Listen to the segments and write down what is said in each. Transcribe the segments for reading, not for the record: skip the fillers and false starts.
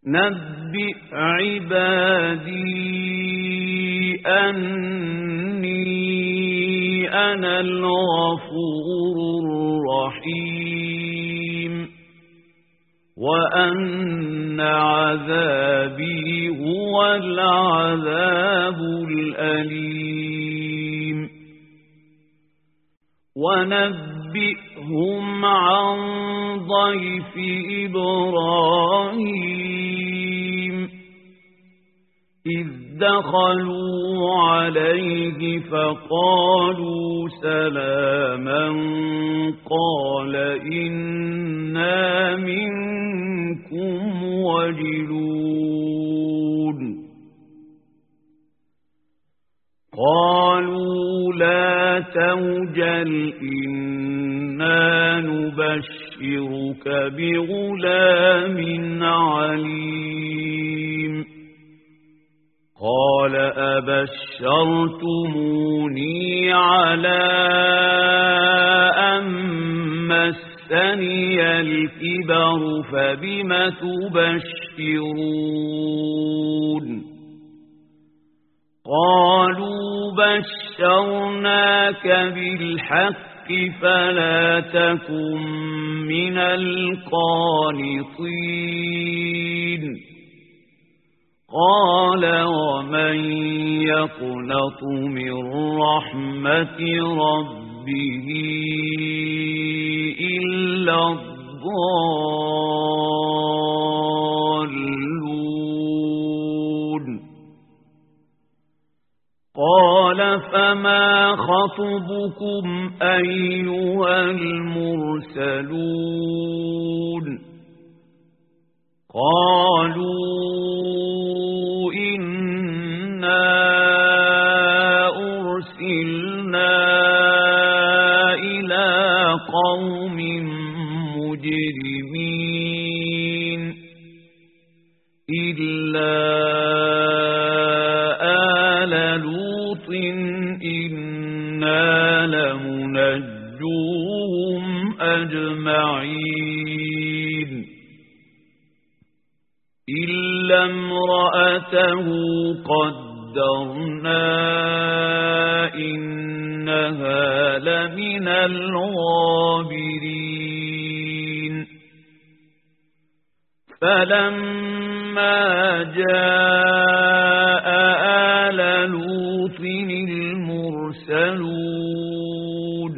نبئ عبادي أني أنا الغفور الرحيم وأن عذابي هو العذاب الأليم ونبئهم عن ضيف إبراهيم إذ دخلوا عليه فقالوا سلاما قال إنا منكم وجلون قالوا لا توجل إنا نبشرك بغلام عليم قال أبشرتموني على أن مسني الكبر فبم تبشرون قالوا بشرناك بالحق فلا تكن من القانطين قال ومن يقنط من رحمة ربه إلا الضالون قال فما خطبكم أيها المرسلون قالوا إنا أرسلنا إلى قوم مجرمين إلا آل لوط إنا لمنجوهم أجمعين إلا امرأته قدرنا إنها لمن الغابرين فلما جاء آل لوط المرسلون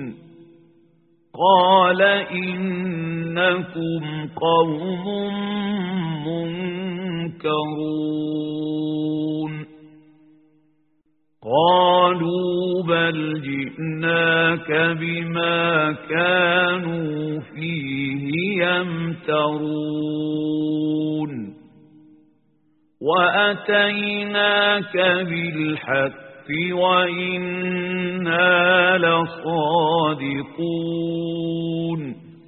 قال إنكم قوم منكرون قالوا بل جئناك بما كانوا فيه يمترون وأتيناك بالحق وإنا لصادقون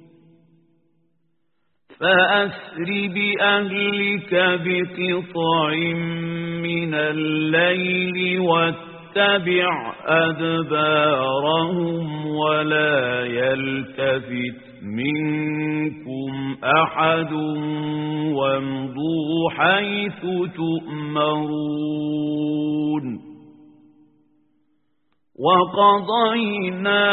فأسر بأهلك بقطع من الليل واتبع أدبارهم ولا يلتفت منكم أحد وامضوا حيث تؤمرون وقضينا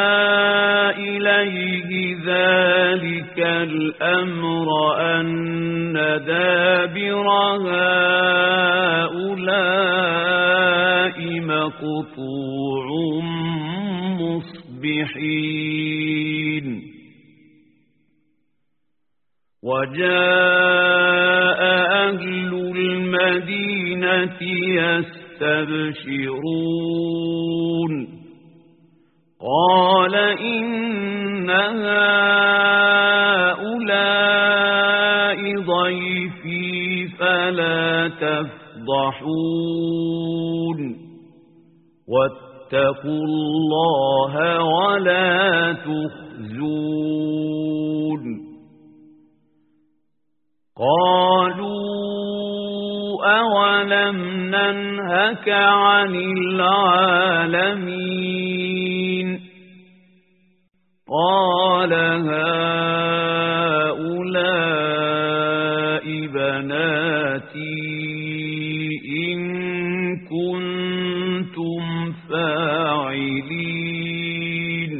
إليه ذلك الأمر أن دابر هؤلاء مقطوع مصبحين وجاء أهل المدينة يستبشرون قال إن هؤلاء ضيفي فلا تفضحون واتقوا الله ولا تخزون قالوا أولم ننهك عن العالمين قال هؤلاء بناتي آياتي إن كنتم فاعلين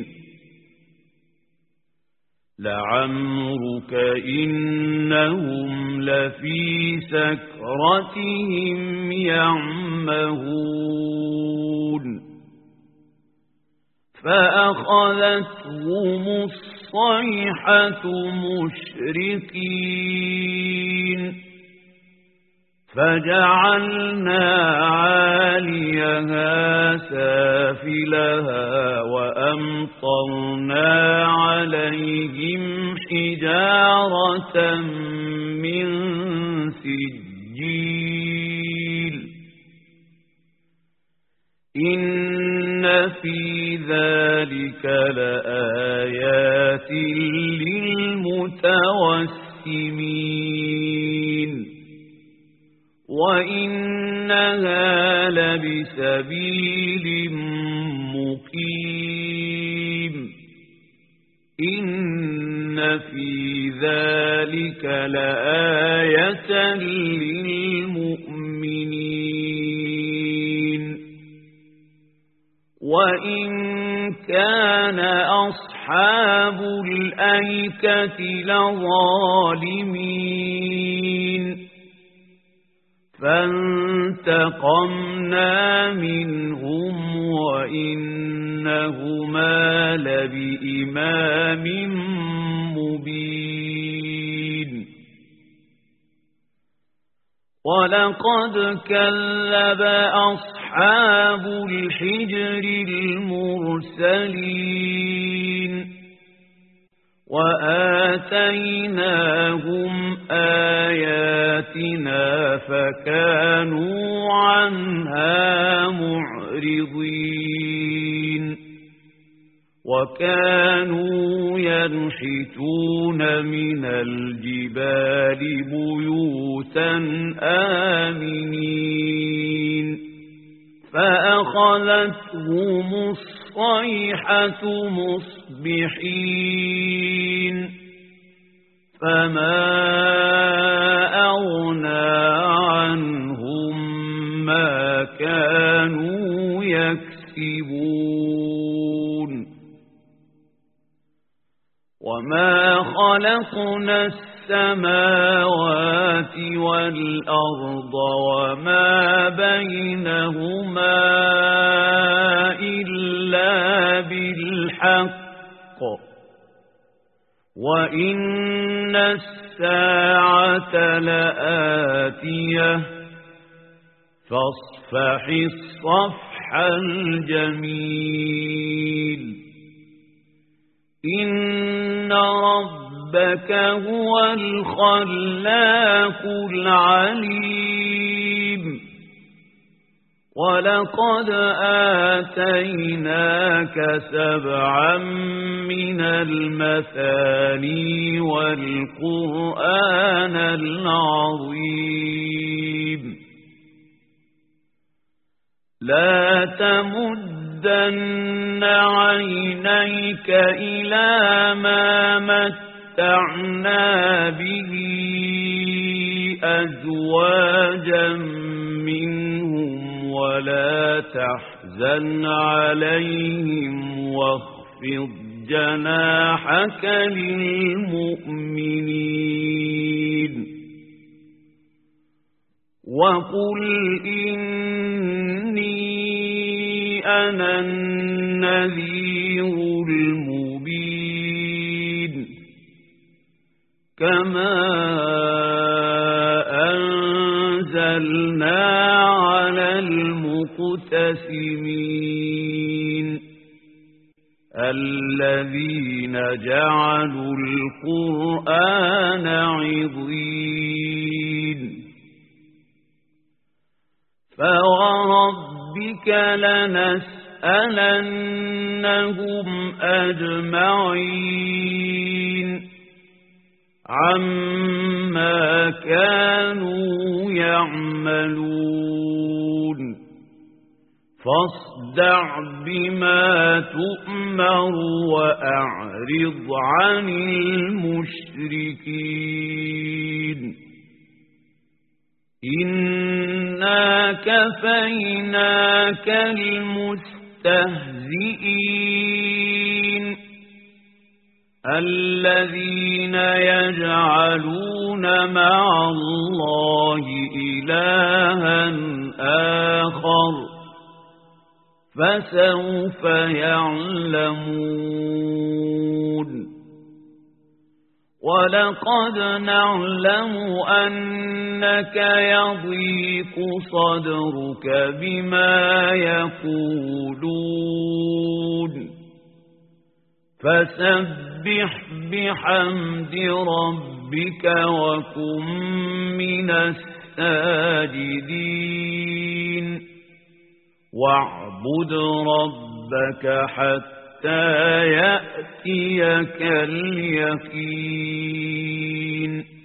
لعمرك إنهم لفي سكرتهم يعمهون فأخذتهم الصيحة مشرقين فجعلنا عاليها سافلها وأمطرنا عليهم حجارة من سجيل إن في ذلك لآيات للمتوسمين وإنها لبسبيل مقيم إن في ذلك لآية للمؤمنين وإن كان أصحاب الأيكة لظالمين فانتقمنا منهم وإنهما لبإمام مبين ولقد كذب أصحاب الحجر المرسلين وآتيناهم آياتنا فكانوا عنها معرضين وكانوا ينحتون من الجبال بيوتا آمنين فأخذتهم الصيحة مصبحين فما أغنى عنهم ما كانوا يكسبون وما خلقنا السماوات والأرض وما بينهما إلا بالحق وإن الساعة لآتية فاصفح الصفح الجميل إن ربك هو الخلاق العليم ولقد آتيناك 7 من المثاني والقرآن العظيم لا تمدن عينيك إلى ما متعنا به أزواجا منهم ولا تحزن عليهم واخفض جناحك للمؤمنين وقل إني أنا النذير المبين كما أنزلنا على المقتسمين الذين جعلوا القرآن عضين فوربك لنسألنهم أجمعين عما كانوا يعملون فاصدع بما تؤمر وأعرض عن المشركين كفيناك المستهزئين الذين يجعلون مع الله إلها آخر فسوف يعلمون ولقد نعلم أنك يضيق صدرك بما يقولون فسبح بحمد ربك وكن من الساجدين واعبد ربك حتى يأتيك اليقين